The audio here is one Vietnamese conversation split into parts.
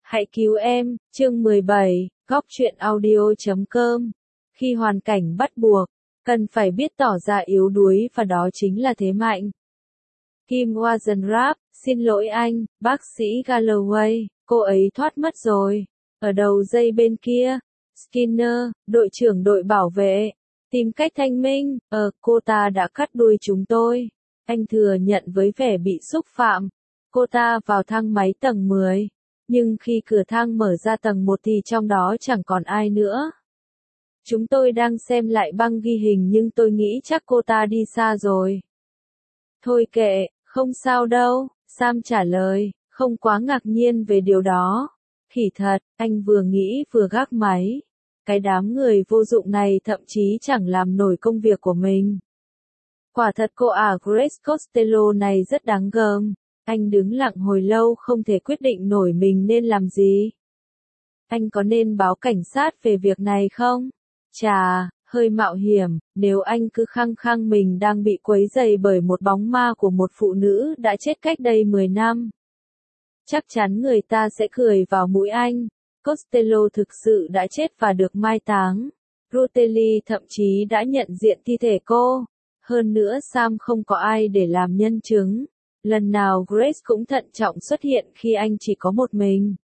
Hãy cứu em, chương 17, góc truyện audio.com. Khi hoàn cảnh bắt buộc, cần phải biết tỏ ra yếu đuối và đó chính là thế mạnh. Kim Wazenrap, xin lỗi anh, bác sĩ Galloway, cô ấy thoát mất rồi. Ở đầu dây bên kia, Skinner, đội trưởng đội bảo vệ, tìm cách thanh minh, cô ta đã cắt đuôi chúng tôi. Anh thừa nhận với vẻ bị xúc phạm. Cô ta vào thang máy tầng 10. Nhưng khi cửa thang mở ra tầng 1 thì trong đó chẳng còn ai nữa. Chúng tôi đang xem lại băng ghi hình nhưng tôi nghĩ chắc cô ta đi xa rồi. Thôi kệ, không sao đâu, Sam trả lời, không quá ngạc nhiên về điều đó. Khỉ thật, anh vừa nghĩ vừa gác máy. Cái đám người vô dụng này thậm chí chẳng làm nổi công việc của mình. Quả thật cô Grace Costello này rất đáng gờm. Anh đứng lặng hồi lâu không thể quyết định nổi mình nên làm gì. Anh có nên báo cảnh sát về việc này không? Chà, hơi mạo hiểm, nếu anh cứ khăng khăng mình đang bị quấy rầy bởi một bóng ma của một phụ nữ đã chết cách đây 10 năm. Chắc chắn người ta sẽ cười vào mũi anh. Costello thực sự đã chết và được mai táng. Rotelli thậm chí đã nhận diện thi thể cô. Hơn nữa Sam không có ai để làm nhân chứng. Lần nào Grace cũng thận trọng xuất hiện khi anh chỉ có một mình.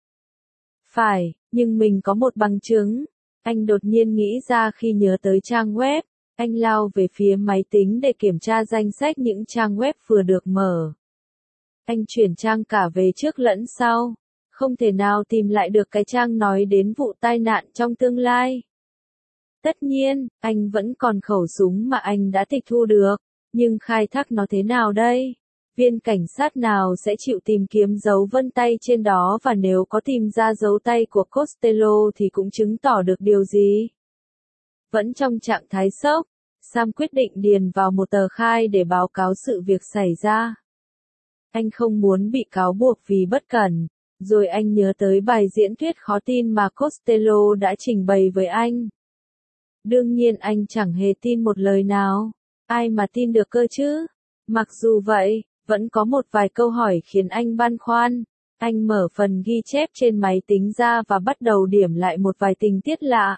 Phải, nhưng mình có một bằng chứng. Anh đột nhiên nghĩ ra khi nhớ tới trang web. Anh lao về phía máy tính để kiểm tra danh sách những trang web vừa được mở. Anh chuyển trang cả về trước lẫn sau. Không thể nào tìm lại được cái trang nói đến vụ tai nạn trong tương lai. Tất nhiên, anh vẫn còn khẩu súng mà anh đã tịch thu được. Nhưng khai thác nó thế nào đây? Viên cảnh sát nào sẽ chịu tìm kiếm dấu vân tay trên đó và nếu có tìm ra dấu tay của Costello thì cũng chứng tỏ được điều gì? Vẫn trong trạng thái sốc, Sam quyết định điền vào một tờ khai để báo cáo sự việc xảy ra. Anh không muốn bị cáo buộc vì bất cẩn, rồi anh nhớ tới bài diễn thuyết khó tin mà Costello đã trình bày với anh. Đương nhiên anh chẳng hề tin một lời nào, ai mà tin được cơ chứ? Mặc dù vậy, vẫn có một vài câu hỏi khiến anh băn khoăn. Anh mở phần ghi chép trên máy tính ra và bắt đầu điểm lại một vài tình tiết lạ.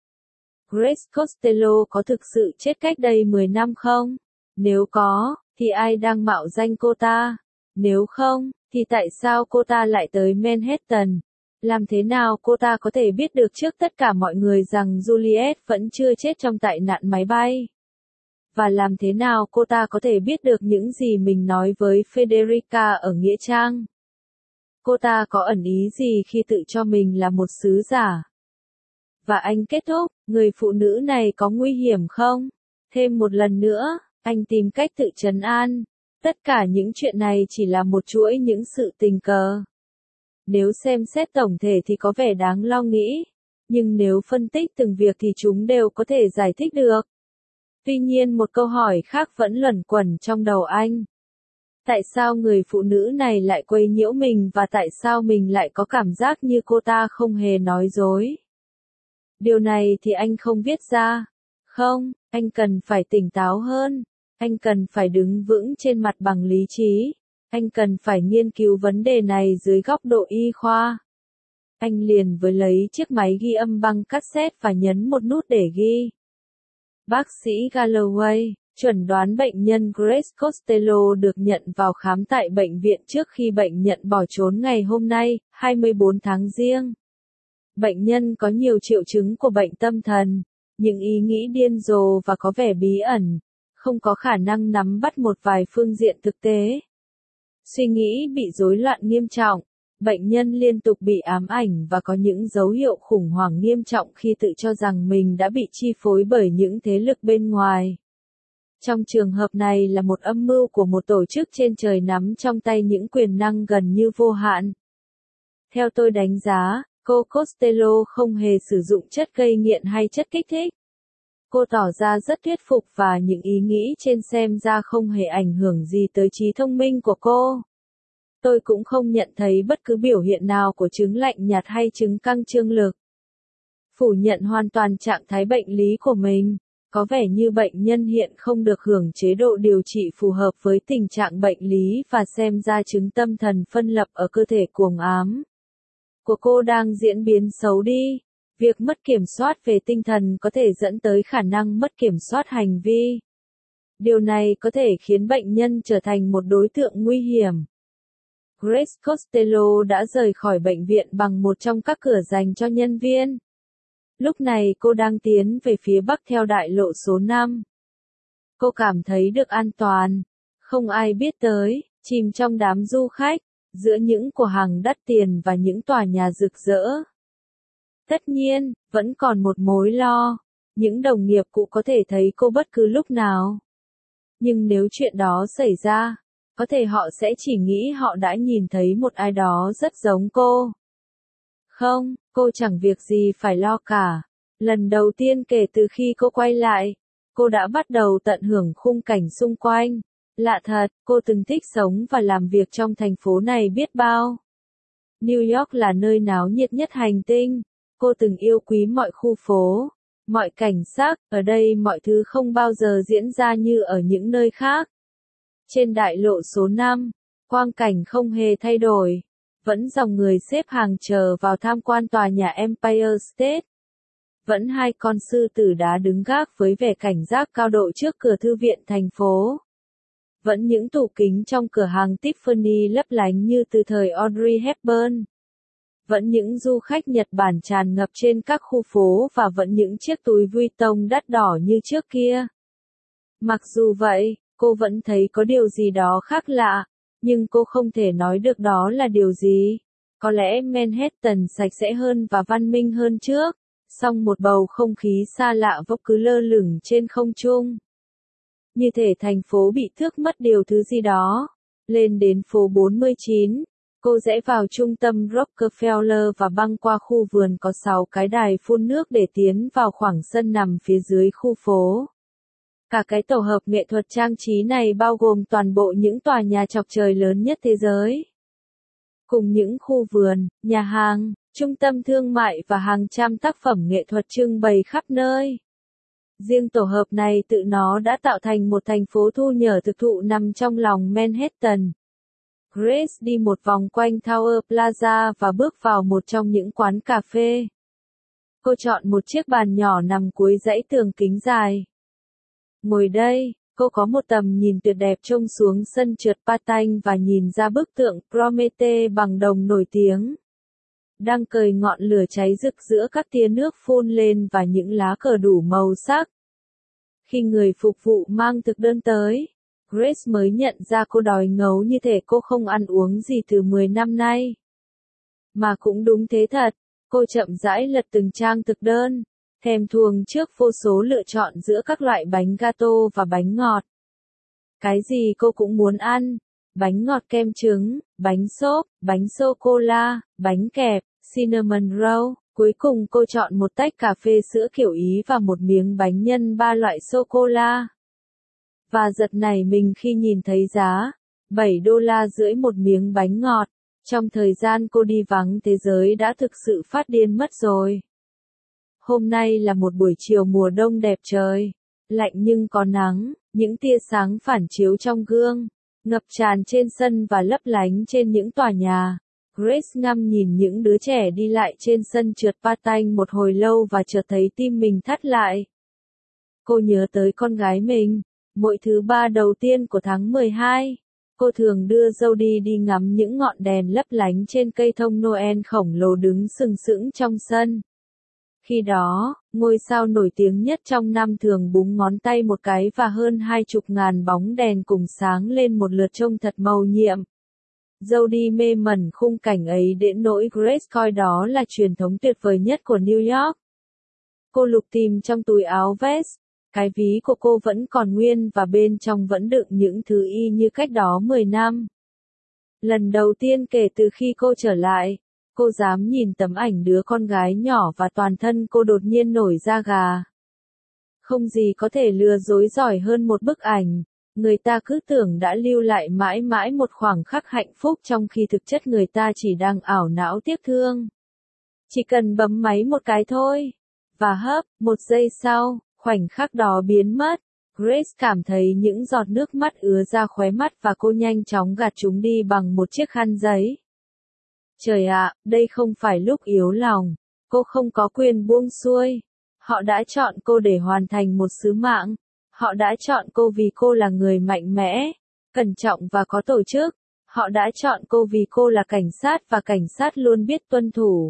Grace Costello có thực sự chết cách đây 10 năm không? Nếu có, thì ai đang mạo danh cô ta? Nếu không, thì tại sao cô ta lại tới Manhattan? Làm thế nào cô ta có thể biết được trước tất cả mọi người rằng Juliet vẫn chưa chết trong tai nạn máy bay? Và làm thế nào cô ta có thể biết được những gì mình nói với Federica ở Nghĩa Trang? Cô ta có ẩn ý gì khi tự cho mình là một sứ giả? Và anh kết thúc, người phụ nữ này có nguy hiểm không? Thêm một lần nữa, anh tìm cách tự trấn an. Tất cả những chuyện này chỉ là một chuỗi những sự tình cờ. Nếu xem xét tổng thể thì có vẻ đáng lo nghĩ. Nhưng nếu phân tích từng việc thì chúng đều có thể giải thích được. Tuy nhiên một câu hỏi khác vẫn luẩn quẩn trong đầu anh. Tại sao người phụ nữ này lại quấy nhiễu mình và tại sao mình lại có cảm giác như cô ta không hề nói dối? Điều này thì anh không viết ra. Không, anh cần phải tỉnh táo hơn. Anh cần phải đứng vững trên mặt bằng lý trí. Anh cần phải nghiên cứu vấn đề này dưới góc độ y khoa. Anh liền với lấy chiếc máy ghi âm băng cassette và nhấn một nút để ghi. Bác sĩ Galloway, chuẩn đoán bệnh nhân Grace Costello được nhận vào khám tại bệnh viện trước khi bệnh nhân bỏ trốn ngày hôm nay, 24 tháng Giêng. Bệnh nhân có nhiều triệu chứng của bệnh tâm thần, những ý nghĩ điên rồ và có vẻ bí ẩn, không có khả năng nắm bắt một vài phương diện thực tế. Suy nghĩ bị rối loạn nghiêm trọng, bệnh nhân liên tục bị ám ảnh và có những dấu hiệu khủng hoảng nghiêm trọng khi tự cho rằng mình đã bị chi phối bởi những thế lực bên ngoài. Trong trường hợp này là một âm mưu của một tổ chức trên trời nắm trong tay những quyền năng gần như vô hạn. Theo tôi đánh giá, cô Costello không hề sử dụng chất gây nghiện hay chất kích thích. Cô tỏ ra rất thuyết phục và những ý nghĩ trên xem ra không hề ảnh hưởng gì tới trí thông minh của cô. Tôi cũng không nhận thấy bất cứ biểu hiện nào của chứng lạnh nhạt hay chứng căng trương lực. Phủ nhận hoàn toàn trạng thái bệnh lý của mình, có vẻ như bệnh nhân hiện không được hưởng chế độ điều trị phù hợp với tình trạng bệnh lý và xem ra chứng tâm thần phân lập ở cơ thể cuồng ám. của cô đang diễn biến xấu đi. Việc mất kiểm soát về tinh thần có thể dẫn tới khả năng mất kiểm soát hành vi. Điều này có thể khiến bệnh nhân trở thành một đối tượng nguy hiểm. Grace Costello đã rời khỏi bệnh viện bằng một trong các cửa dành cho nhân viên. Lúc này cô đang tiến về phía bắc theo đại lộ số 5. Cô cảm thấy được an toàn, không ai biết tới, chìm trong đám du khách, giữa những cửa hàng đắt tiền và những tòa nhà rực rỡ. Tất nhiên, vẫn còn một mối lo, những đồng nghiệp cũ có thể thấy cô bất cứ lúc nào. Nhưng nếu chuyện đó xảy ra, có thể họ sẽ chỉ nghĩ họ đã nhìn thấy một ai đó rất giống cô. Không, cô chẳng việc gì phải lo cả. Lần đầu tiên kể từ khi cô quay lại, cô đã bắt đầu tận hưởng khung cảnh xung quanh. Lạ thật, cô từng thích sống và làm việc trong thành phố này biết bao. New York là nơi náo nhiệt nhất hành tinh. Cô từng yêu quý mọi khu phố, mọi cảnh sắc, ở đây mọi thứ không bao giờ diễn ra như ở những nơi khác. Trên đại lộ số 5, quang cảnh không hề thay đổi. Vẫn dòng người xếp hàng chờ vào tham quan tòa nhà Empire State. Vẫn hai con sư tử đá đứng gác với vẻ cảnh giác cao độ trước cửa thư viện thành phố. Vẫn những tủ kính trong cửa hàng Tiffany lấp lánh như từ thời Audrey Hepburn. Vẫn những du khách Nhật Bản tràn ngập trên các khu phố và vẫn những chiếc túi Vuitton đắt đỏ như trước kia. Mặc dù vậy, cô vẫn thấy có điều gì đó khác lạ, nhưng cô không thể nói được đó là điều gì. Có lẽ Manhattan sạch sẽ hơn và văn minh hơn trước, song một bầu không khí xa lạ vốc cứ lơ lửng trên không trung. Như thể thành phố bị tước mất điều thứ gì đó. Lên đến phố 49. Cô rẽ vào trung tâm Rockefeller và băng qua khu vườn có 6 cái đài phun nước để tiến vào khoảng sân nằm phía dưới khu phố. Cả cái tổ hợp nghệ thuật trang trí này bao gồm toàn bộ những tòa nhà chọc trời lớn nhất thế giới. Cùng những khu vườn, nhà hàng, trung tâm thương mại và hàng trăm tác phẩm nghệ thuật trưng bày khắp nơi. Riêng tổ hợp này tự nó đã tạo thành một thành phố thu nhỏ thực thụ nằm trong lòng Manhattan. Grace đi một vòng quanh Tower Plaza và bước vào một trong những quán cà phê. Cô chọn một chiếc bàn nhỏ nằm cuối dãy tường kính dài. Ngồi đây, cô có một tầm nhìn tuyệt đẹp trông xuống sân trượt patin và nhìn ra bức tượng Prométhée bằng đồng nổi tiếng. Đang cời ngọn lửa cháy rực giữa các tia nước phun lên và những lá cờ đủ màu sắc. Khi người phục vụ mang thực đơn tới, Grace mới nhận ra cô đói ngấu như thể cô không ăn uống gì từ 10 năm nay. Mà cũng đúng thế thật, cô chậm rãi lật từng trang thực đơn, thèm thuồng trước vô số lựa chọn giữa các loại bánh gato và bánh ngọt. Cái gì cô cũng muốn ăn, bánh ngọt kem trứng, bánh xốp, bánh sô-cô-la, bánh kẹp, cinnamon roll. Cuối cùng cô chọn một tách cà phê sữa kiểu Ý và một miếng bánh nhân 3 loại sô-cô-la. Và giật nảy mình khi nhìn thấy giá $7.50 một miếng bánh ngọt. Trong thời gian cô đi vắng thế giới đã thực sự phát điên mất rồi. Hôm nay là một buổi chiều mùa đông đẹp trời. Lạnh nhưng có nắng, những tia sáng phản chiếu trong gương, ngập tràn trên sân và lấp lánh trên những tòa nhà. Grace ngắm nhìn những đứa trẻ đi lại trên sân trượt patin một hồi lâu và chợt thấy tim mình thắt lại. Cô nhớ tới con gái mình. Mỗi thứ ba đầu tiên của tháng 12, cô thường đưa Jody đi ngắm những ngọn đèn lấp lánh trên cây thông Noel khổng lồ đứng sừng sững trong sân. Khi đó, ngôi sao nổi tiếng nhất trong năm thường búng ngón tay một cái và hơn 20.000 bóng đèn cùng sáng lên một lượt trông thật mầu nhiệm. Jody mê mẩn khung cảnh ấy đến nỗi Grace coi đó là truyền thống tuyệt vời nhất của New York. Cô lục tìm trong túi áo vest. Cái ví của cô vẫn còn nguyên và bên trong vẫn đựng những thứ y như cách đó 10 năm. Lần đầu tiên kể từ khi cô trở lại, cô dám nhìn tấm ảnh đứa con gái nhỏ và toàn thân cô đột nhiên nổi da gà. Không gì có thể lừa dối giỏi hơn một bức ảnh. Người ta cứ tưởng đã lưu lại mãi mãi một khoảng khắc hạnh phúc trong khi thực chất người ta chỉ đang ảo não tiếc thương. Chỉ cần bấm máy một cái thôi. Và hấp, một giây sau. Khoảnh khắc đó biến mất, Grace cảm thấy những giọt nước mắt ứa ra khóe mắt và cô nhanh chóng gạt chúng đi bằng một chiếc khăn giấy. Trời ạ, đây không phải lúc yếu lòng. Cô không có quyền buông xuôi. Họ đã chọn cô để hoàn thành một sứ mạng. Họ đã chọn cô vì cô là người mạnh mẽ, cẩn trọng và có tổ chức. Họ đã chọn cô vì cô là cảnh sát và cảnh sát luôn biết tuân thủ.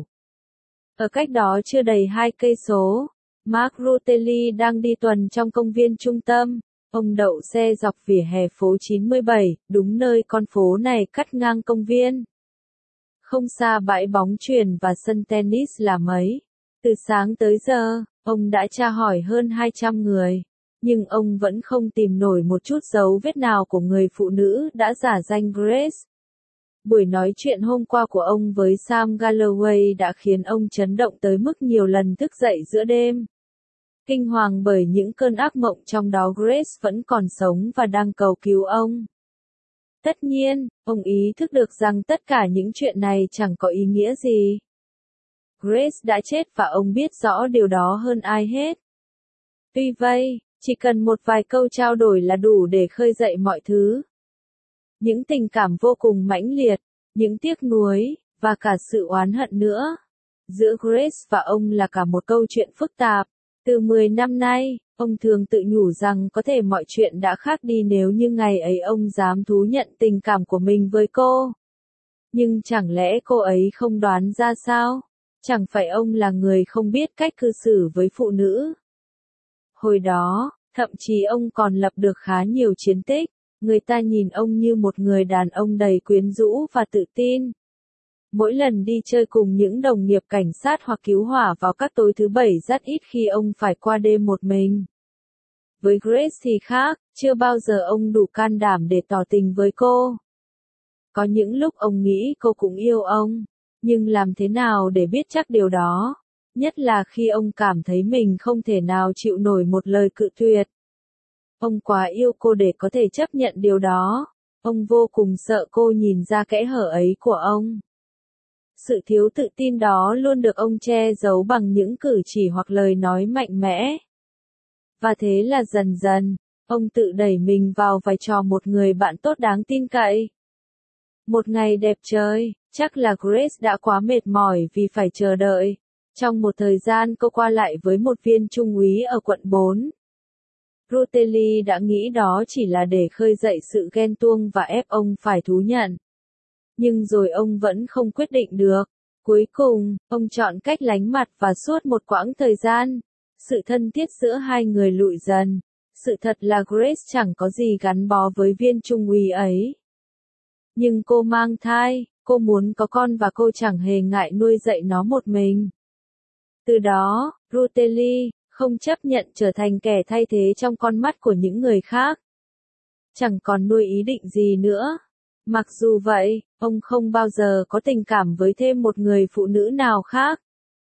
Ở cách đó chưa đầy 2 cây số, Mark Rutelli đang đi tuần trong công viên trung tâm. Ông đậu xe dọc vỉa hè phố 97, đúng nơi con phố này cắt ngang công viên. Không xa bãi bóng chuyền và sân tennis là mấy. Từ sáng tới giờ, ông đã tra hỏi hơn 200 người. Nhưng ông vẫn không tìm nổi một chút dấu vết nào của người phụ nữ đã giả danh Grace. Buổi nói chuyện hôm qua của ông với Sam Galloway đã khiến ông chấn động tới mức nhiều lần thức dậy giữa đêm. Kinh hoàng bởi những cơn ác mộng trong đó Grace vẫn còn sống và đang cầu cứu ông. Tất nhiên, ông ý thức được rằng tất cả những chuyện này chẳng có ý nghĩa gì. Grace đã chết và ông biết rõ điều đó hơn ai hết. Tuy vậy, chỉ cần một vài câu trao đổi là đủ để khơi dậy mọi thứ. Những tình cảm vô cùng mãnh liệt, những tiếc nuối, và cả sự oán hận nữa. Giữa Grace và ông là cả một câu chuyện phức tạp. Từ 10 năm nay, ông thường tự nhủ rằng có thể mọi chuyện đã khác đi nếu như ngày ấy ông dám thú nhận tình cảm của mình với cô. Nhưng chẳng lẽ cô ấy không đoán ra sao? Chẳng phải ông là người không biết cách cư xử với phụ nữ. Hồi đó, thậm chí ông còn lập được khá nhiều chiến tích. Người ta nhìn ông như một người đàn ông đầy quyến rũ và tự tin. Mỗi lần đi chơi cùng những đồng nghiệp cảnh sát hoặc cứu hỏa vào các tối thứ Bảy rất ít khi ông phải qua đêm một mình. Với Grace thì khác, chưa bao giờ ông đủ can đảm để tỏ tình với cô. Có những lúc ông nghĩ cô cũng yêu ông, nhưng làm thế nào để biết chắc điều đó? Nhất là khi ông cảm thấy mình không thể nào chịu nổi một lời cự tuyệt. Ông quá yêu cô để có thể chấp nhận điều đó. Ông vô cùng sợ cô nhìn ra kẽ hở ấy của ông. Sự thiếu tự tin đó luôn được ông che giấu bằng những cử chỉ hoặc lời nói mạnh mẽ. Và thế là dần dần, ông tự đẩy mình vào vai trò một người bạn tốt đáng tin cậy. Một ngày đẹp trời, chắc là Grace đã quá mệt mỏi vì phải chờ đợi. Trong một thời gian cô qua lại với một viên trung úy ở quận 4. Rutelli đã nghĩ đó chỉ là để khơi dậy sự ghen tuông và ép ông phải thú nhận. Nhưng rồi ông vẫn không quyết định được. Cuối cùng, ông chọn cách lánh mặt và suốt một quãng thời gian, sự thân thiết giữa hai người lụi dần. Sự thật là Grace chẳng có gì gắn bó với viên trung úy ấy. Nhưng cô mang thai, cô muốn có con và cô chẳng hề ngại nuôi dạy nó một mình. Từ đó, Rutelli không chấp nhận trở thành kẻ thay thế trong con mắt của những người khác. Chẳng còn nuôi ý định gì nữa. Mặc dù vậy, ông không bao giờ có tình cảm với thêm một người phụ nữ nào khác.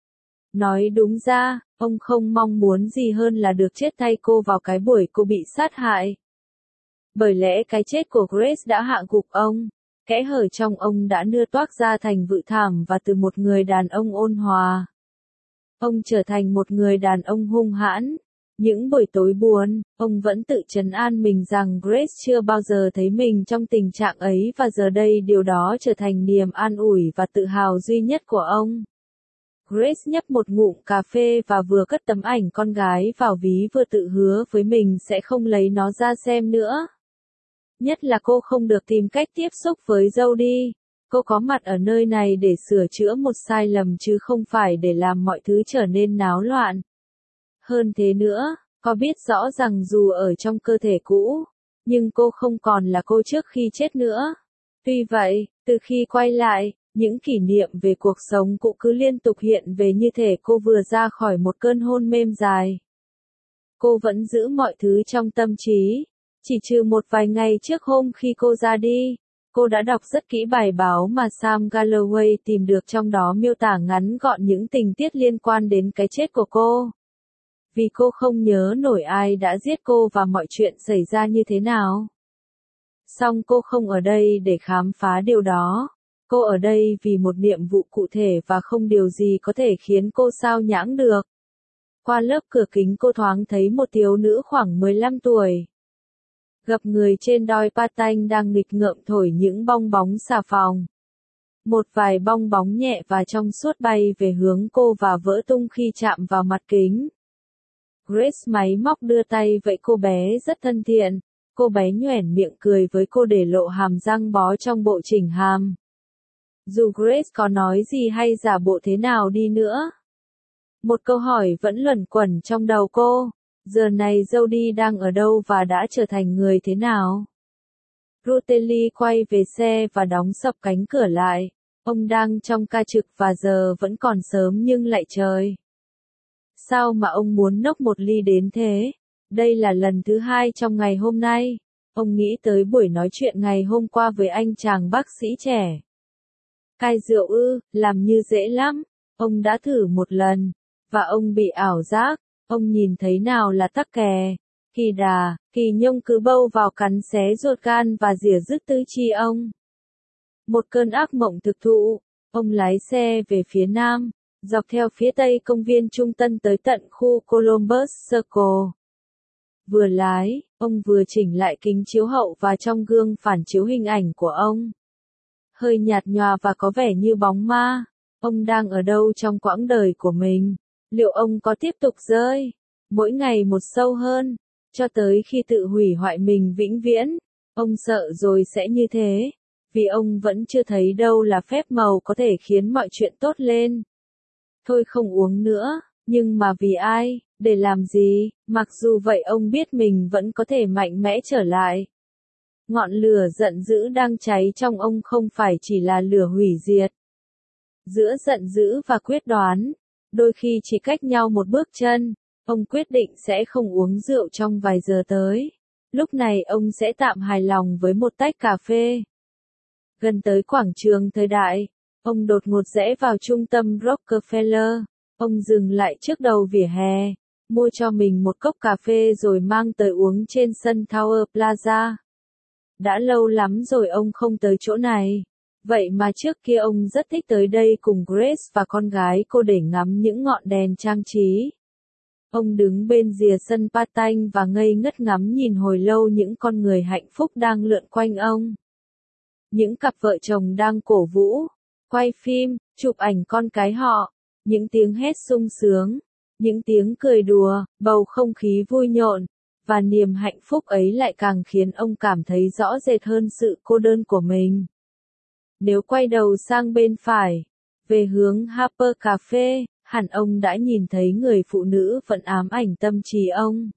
Nói đúng ra, ông không mong muốn gì hơn là được chết thay cô vào cái buổi cô bị sát hại. Bởi lẽ cái chết của Grace đã hạ gục ông, kẽ hở trong ông đã nưa toác ra thành vự thảm và từ một người đàn ông ôn hòa. Ông trở thành một người đàn ông hung hãn. Những buổi tối buồn, ông vẫn tự trấn an mình rằng Grace chưa bao giờ thấy mình trong tình trạng ấy và giờ đây điều đó trở thành niềm an ủi và tự hào duy nhất của ông. Grace nhấp một ngụm cà phê và vừa cất tấm ảnh con gái vào ví vừa tự hứa với mình sẽ không lấy nó ra xem nữa. Nhất là cô không được tìm cách tiếp xúc với Jody. Cô có mặt ở nơi này để sửa chữa một sai lầm chứ không phải để làm mọi thứ trở nên náo loạn. Hơn thế nữa, có biết rõ rằng dù ở trong cơ thể cũ, nhưng cô không còn là cô trước khi chết nữa. Tuy vậy, từ khi quay lại, những kỷ niệm về cuộc sống cũ cứ liên tục hiện về như thể cô vừa ra khỏi một cơn hôn mê dài. Cô vẫn giữ mọi thứ trong tâm trí. Chỉ trừ một vài ngày trước hôm khi cô ra đi, cô đã đọc rất kỹ bài báo mà Sam Galloway tìm được, trong đó miêu tả ngắn gọn những tình tiết liên quan đến cái chết của cô. Vì cô không nhớ nổi ai đã giết cô và mọi chuyện xảy ra như thế nào. Song cô không ở đây để khám phá điều đó. Cô ở đây vì một nhiệm vụ cụ thể và không điều gì có thể khiến cô sao nhãng được. Qua lớp cửa kính cô thoáng thấy một thiếu nữ khoảng 15 tuổi. Gặp người trên đoi patanh đang nghịch ngợm thổi những bong bóng xà phòng. Một vài bong bóng nhẹ và trong suốt bay về hướng cô và vỡ tung khi chạm vào mặt kính. Grace máy móc đưa tay vẫy cô bé rất thân thiện. Cô bé nhoẻn miệng cười với cô để lộ hàm răng bó trong bộ chỉnh hàm. Dù Grace có nói gì hay giả bộ thế nào đi nữa, một câu hỏi vẫn luẩn quẩn trong đầu cô. Giờ này Jody đang ở đâu và đã trở thành người thế nào? Rutelli quay về xe và đóng sập cánh cửa lại. Ông đang trong ca trực và giờ vẫn còn sớm nhưng lại trời. Sao mà ông muốn nốc một ly đến thế? Đây là lần thứ 2 trong ngày hôm nay. Ông nghĩ tới buổi nói chuyện ngày hôm qua với anh chàng bác sĩ trẻ. Cai rượu ư, làm như dễ lắm. Ông đã thử một lần, và ông bị ảo giác. Ông nhìn thấy nào là tắc kè, kỳ đà, kỳ nhông cứ bâu vào cắn xé ruột gan và rỉa rứt tứ chi ông. Một cơn ác mộng thực thụ. Ông lái xe về phía nam, dọc theo phía tây công viên Trung Tân tới tận khu Columbus Circle. Vừa lái, ông vừa chỉnh lại kính chiếu hậu và trong gương phản chiếu hình ảnh của ông. Hơi nhạt nhòa và có vẻ như bóng ma. Ông đang ở đâu trong quãng đời của mình? Liệu ông có tiếp tục rơi, mỗi ngày một sâu hơn, cho tới khi tự hủy hoại mình vĩnh viễn? Ông sợ rồi sẽ như thế, vì ông vẫn chưa thấy đâu là phép màu có thể khiến mọi chuyện tốt lên. Thôi không uống nữa, nhưng mà vì ai, để làm gì? Mặc dù vậy ông biết mình vẫn có thể mạnh mẽ trở lại. Ngọn lửa giận dữ đang cháy trong ông không phải chỉ là lửa hủy diệt. Giữa giận dữ và quyết đoán, đôi khi chỉ cách nhau một bước chân, ông quyết định sẽ không uống rượu trong vài giờ tới. Lúc này ông sẽ tạm hài lòng với một tách cà phê. Gần tới quảng trường thời đại, ông đột ngột rẽ vào trung tâm Rockefeller. Ông dừng lại trước đầu vỉa hè, mua cho mình một cốc cà phê rồi mang tới uống trên sân Tower Plaza. Đã lâu lắm rồi ông không tới chỗ này. Vậy mà trước kia ông rất thích tới đây cùng Grace và con gái cô để ngắm những ngọn đèn trang trí. Ông đứng bên rìa sân patanh và ngây ngất ngắm nhìn hồi lâu những con người hạnh phúc đang lượn quanh ông. Những cặp vợ chồng đang cổ vũ, quay phim, chụp ảnh con cái họ, những tiếng hét sung sướng, những tiếng cười đùa, bầu không khí vui nhộn, và niềm hạnh phúc ấy lại càng khiến ông cảm thấy rõ rệt hơn sự cô đơn của mình. Nếu quay đầu sang bên phải, về hướng Harper Cafe, hẳn ông đã nhìn thấy người phụ nữ vẫn ám ảnh tâm trí ông.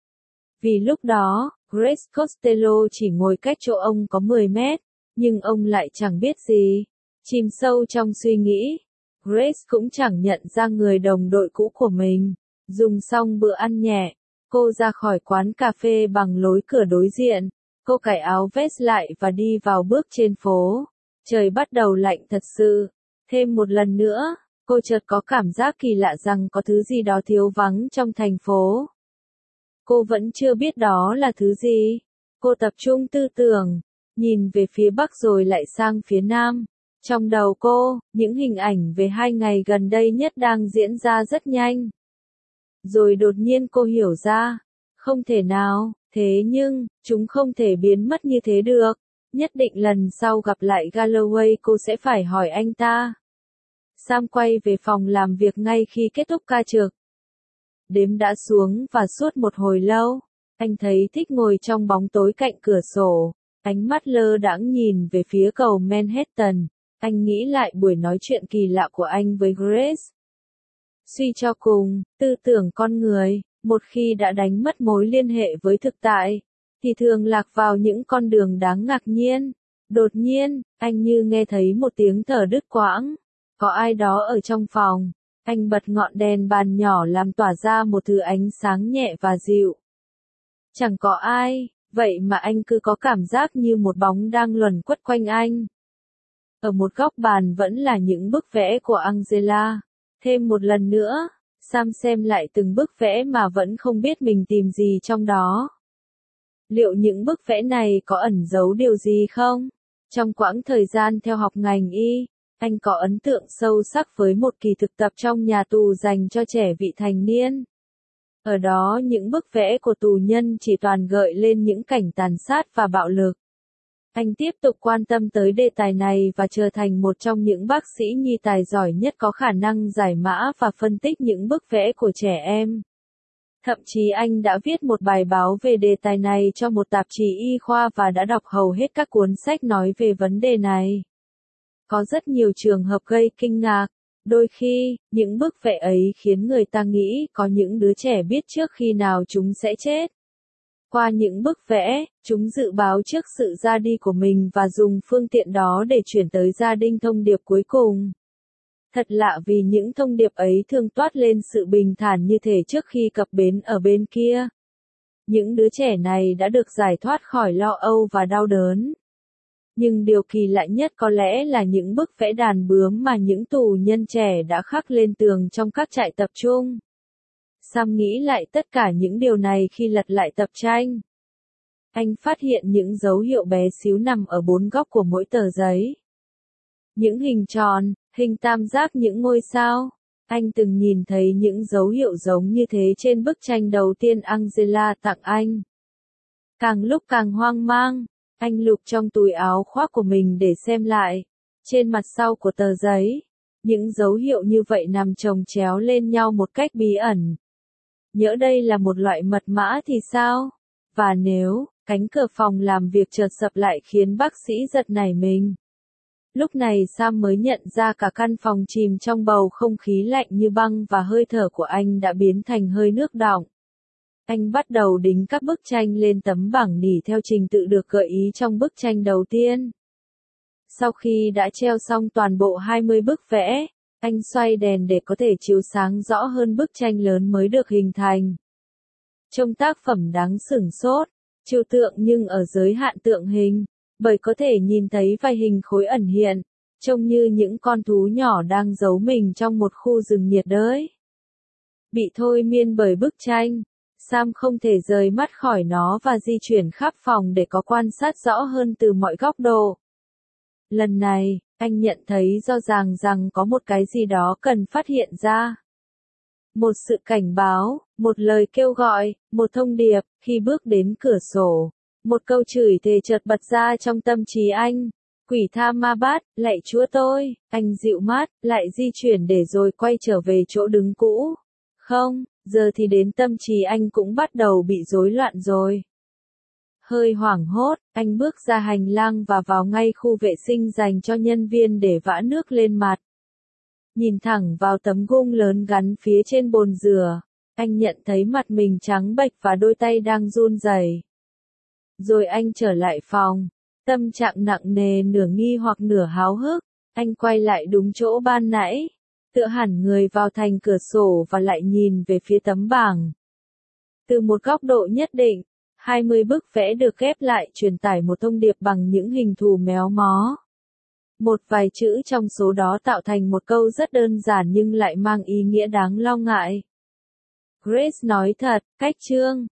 Vì lúc đó, Grace Costello chỉ ngồi cách chỗ ông có 10 mét, nhưng ông lại chẳng biết gì. Chìm sâu trong suy nghĩ, Grace cũng chẳng nhận ra người đồng đội cũ của mình. Dùng xong bữa ăn nhẹ, cô ra khỏi quán cà phê bằng lối cửa đối diện. Cô cởi áo vest lại và đi vào bước trên phố. Trời bắt đầu lạnh thật sự. Thêm một lần nữa, cô chợt có cảm giác kỳ lạ rằng có thứ gì đó thiếu vắng trong thành phố. Cô vẫn chưa biết đó là thứ gì. Cô tập trung tư tưởng, nhìn về phía bắc rồi lại sang phía nam. Trong đầu cô, những hình ảnh về 2 ngày gần đây nhất đang diễn ra rất nhanh. Rồi đột nhiên cô hiểu ra, không thể nào, thế nhưng, chúng không thể biến mất như thế được. Nhất định lần sau gặp lại Galloway cô sẽ phải hỏi anh ta. Sam quay về phòng làm việc ngay khi kết thúc ca trực. Đêm đã xuống và suốt một hồi lâu, anh thấy thích ngồi trong bóng tối cạnh cửa sổ, ánh mắt lơ đãng nhìn về phía cầu Manhattan. Anh nghĩ lại buổi nói chuyện kỳ lạ của anh với Grace. Suy cho cùng, tư tưởng con người, một khi đã đánh mất mối liên hệ với thực tại, thì thường lạc vào những con đường đáng ngạc nhiên. Đột nhiên, anh như nghe thấy một tiếng thở đứt quãng. Có ai đó ở trong phòng. Anh bật ngọn đèn bàn nhỏ làm tỏa ra một thứ ánh sáng nhẹ và dịu. Chẳng có ai, vậy mà anh cứ có cảm giác như một bóng đang luẩn quất quanh anh. Ở một góc bàn vẫn là những bức vẽ của Angela. Thêm một lần nữa, Sam xem lại từng bức vẽ mà vẫn không biết mình tìm gì trong đó. Liệu những bức vẽ này có ẩn giấu điều gì không? Trong quãng thời gian theo học ngành y, anh có ấn tượng sâu sắc với một kỳ thực tập trong nhà tù dành cho trẻ vị thành niên. Ở đó những bức vẽ của tù nhân chỉ toàn gợi lên những cảnh tàn sát và bạo lực. Anh tiếp tục quan tâm tới đề tài này và trở thành một trong những bác sĩ nhi tài giỏi nhất có khả năng giải mã và phân tích những bức vẽ của trẻ em. Thậm chí anh đã viết một bài báo về đề tài này cho một tạp chí y khoa và đã đọc hầu hết các cuốn sách nói về vấn đề này. Có rất nhiều trường hợp gây kinh ngạc. Đôi khi, những bức vẽ ấy khiến người ta nghĩ có những đứa trẻ biết trước khi nào chúng sẽ chết. Qua những bức vẽ, chúng dự báo trước sự ra đi của mình và dùng phương tiện đó để chuyển tới gia đình thông điệp cuối cùng. Thật lạ vì những thông điệp ấy thường toát lên sự bình thản như thể trước khi cập bến ở bên kia. Những đứa trẻ này đã được giải thoát khỏi lo âu và đau đớn. Nhưng điều kỳ lạ nhất có lẽ là những bức vẽ đàn bướm mà những tù nhân trẻ đã khắc lên tường trong các trại tập trung. Sam nghĩ lại tất cả những điều này khi lật lại tập tranh. Anh phát hiện những dấu hiệu bé xíu nằm ở bốn góc của mỗi tờ giấy. Những hình tròn, hình tam giác, những ngôi sao. Anh từng nhìn thấy những dấu hiệu giống như thế trên bức tranh đầu tiên Angela tặng anh. Càng lúc càng hoang mang, anh lục trong túi áo khoác của mình để xem lại. Trên mặt sau của tờ giấy, những dấu hiệu như vậy nằm chồng chéo lên nhau một cách bí ẩn. Nhỡ đây là một loại mật mã thì sao? Và nếu, cánh cửa phòng làm việc chợt sập lại khiến bác sĩ giật nảy mình. Lúc này Sam mới nhận ra cả căn phòng chìm trong bầu không khí lạnh như băng và hơi thở của anh đã biến thành hơi nước đọng. Anh bắt đầu đính các bức tranh lên tấm bảng nỉ theo trình tự được gợi ý trong bức tranh đầu tiên. Sau khi đã treo xong toàn bộ 20 bức vẽ, anh xoay đèn để có thể chiếu sáng rõ hơn bức tranh lớn mới được hình thành. Trông tác phẩm đáng sửng sốt, trừu tượng nhưng ở giới hạn tượng hình, bởi có thể nhìn thấy vài hình khối ẩn hiện, trông như những con thú nhỏ đang giấu mình trong một khu rừng nhiệt đới. Bị thôi miên bởi bức tranh, Sam không thể rời mắt khỏi nó và di chuyển khắp phòng để có quan sát rõ hơn từ mọi góc độ. Lần này, anh nhận thấy rõ ràng rằng có một cái gì đó cần phát hiện ra. Một sự cảnh báo, một lời kêu gọi, một thông điệp, khi bước đến cửa sổ. Một câu chửi thề chợt bật ra trong tâm trí anh. Quỷ tha ma bát, lạy Chúa tôi, anh dịu mát, lại di chuyển để rồi quay trở về chỗ đứng cũ. Không, giờ thì đến tâm trí anh cũng bắt đầu bị rối loạn rồi. Hơi hoảng hốt, anh bước ra hành lang và vào ngay khu vệ sinh dành cho nhân viên để vã nước lên mặt. Nhìn thẳng vào tấm gương lớn gắn phía trên bồn rửa, anh nhận thấy mặt mình trắng bệch và đôi tay đang run rẩy. Rồi anh trở lại phòng, tâm trạng nặng nề nửa nghi hoặc nửa háo hức, anh quay lại đúng chỗ ban nãy, tựa hẳn người vào thành cửa sổ và lại nhìn về phía tấm bảng. Từ một góc độ nhất định, 20 bức vẽ được ghép lại truyền tải một thông điệp bằng những hình thù méo mó. Một vài chữ trong số đó tạo thành một câu rất đơn giản nhưng lại mang ý nghĩa đáng lo ngại. Grace nói thật, cách chương.